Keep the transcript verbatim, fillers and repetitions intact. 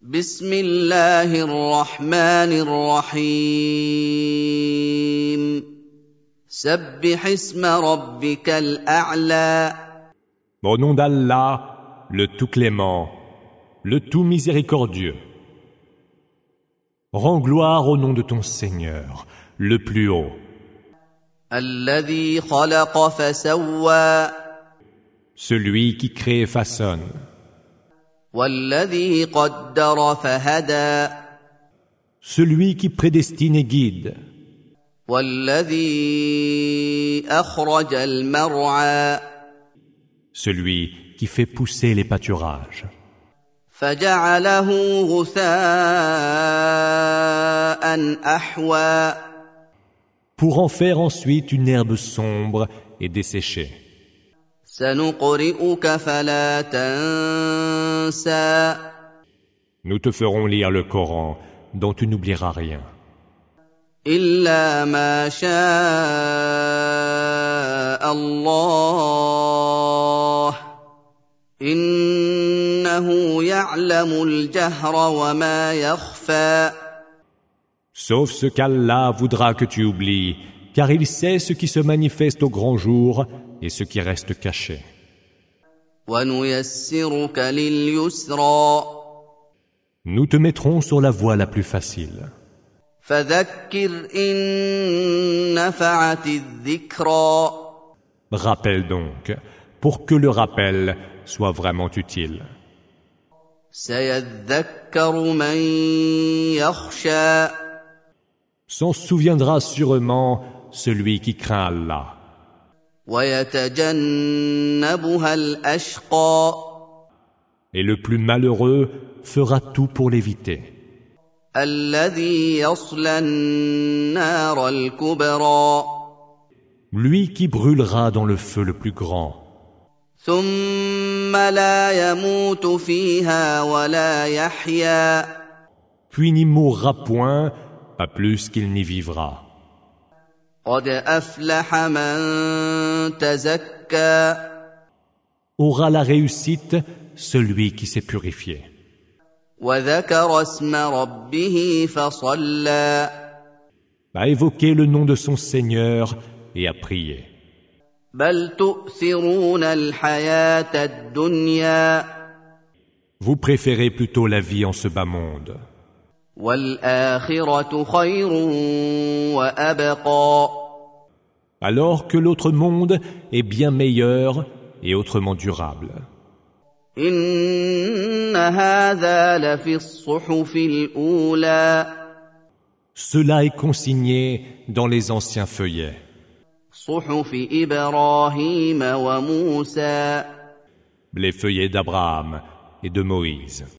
بسم الله الرحمن الرحيم سبح اسم ربك الأعلى. Au nom d'Allah, le tout clément, le tout miséricordieux. Rends gloire au nom de ton Seigneur, le plus haut. الذي خلق فسوى Celui qui crée et façonne. والذي قدر فهدى Celui qui prédestine et guide. والذي أخرج المرعى Celui qui fait pousser les pâturages. فجعله غثاء أحوى. Pour en faire ensuite une herbe sombre et desséchée. سنقرئك فلا تنسى. Nous te ferons lire le Coran, dont tu n'oublieras rien. إلا ما شاء الله إنه يعلم الجهر وما يخفى. Sauf ce qu'Allah voudra que tu oublies, car il sait ce qui se manifeste au grand jour et ce qui reste caché. وَنُيَسِّرُكَ لِلْيُسْرَى. Nous te mettrons sur la voie la plus facile. فَذَكِّرْ إِن نَّفَعَتِ الذِّكْرَى. Rappelle donc, pour que le rappel soit vraiment utile. سَيَذَّكَّرُ مَن يَخْشَىٰ. S'en souviendra sûrement celui qui craint Allah. وَيَتَجَنَّبُهَا الْأَشْقَى. Et le plus malheureux fera tout pour l'éviter. الَّذِي يَصْلَى النَّارَ الْكُبْرَى. Lui qui brûlera dans le feu le plus grand. ثُمَّ لَا يَمُوتُ فِيهَا وَلَا يَحْيَىٰ. Puis n'y mourra point, pas plus qu'il n'y vivra. قَدْ أَفْلَحَ مَن تَزَكَّىٰ. Aura la réussite celui qui s'est purifié. وَذَكَرَ اسْمَ رَبِّهِ فَصَلَّىٰ. A évoqué le nom de son Seigneur et a prié. بَلْ تُؤْثِرُونَ الْحَيَاةَ الدُّنْيَا. Vous préférez plutôt la vie en ce bas monde. وَالْآخِرَةُ خَيْرٌ وَأَبْقَىٰ. Alors que l'autre monde est bien meilleur et autrement durable. إِنَّ هَٰذَا لَفِي الصُّحُفِ الْأُولَىٰ. Cela est consigné dans les anciens feuillets. صُحُفِ إِبْرَاهِيمَ وَمُوسَىٰ. Les feuillets d'Abraham et de Moïse.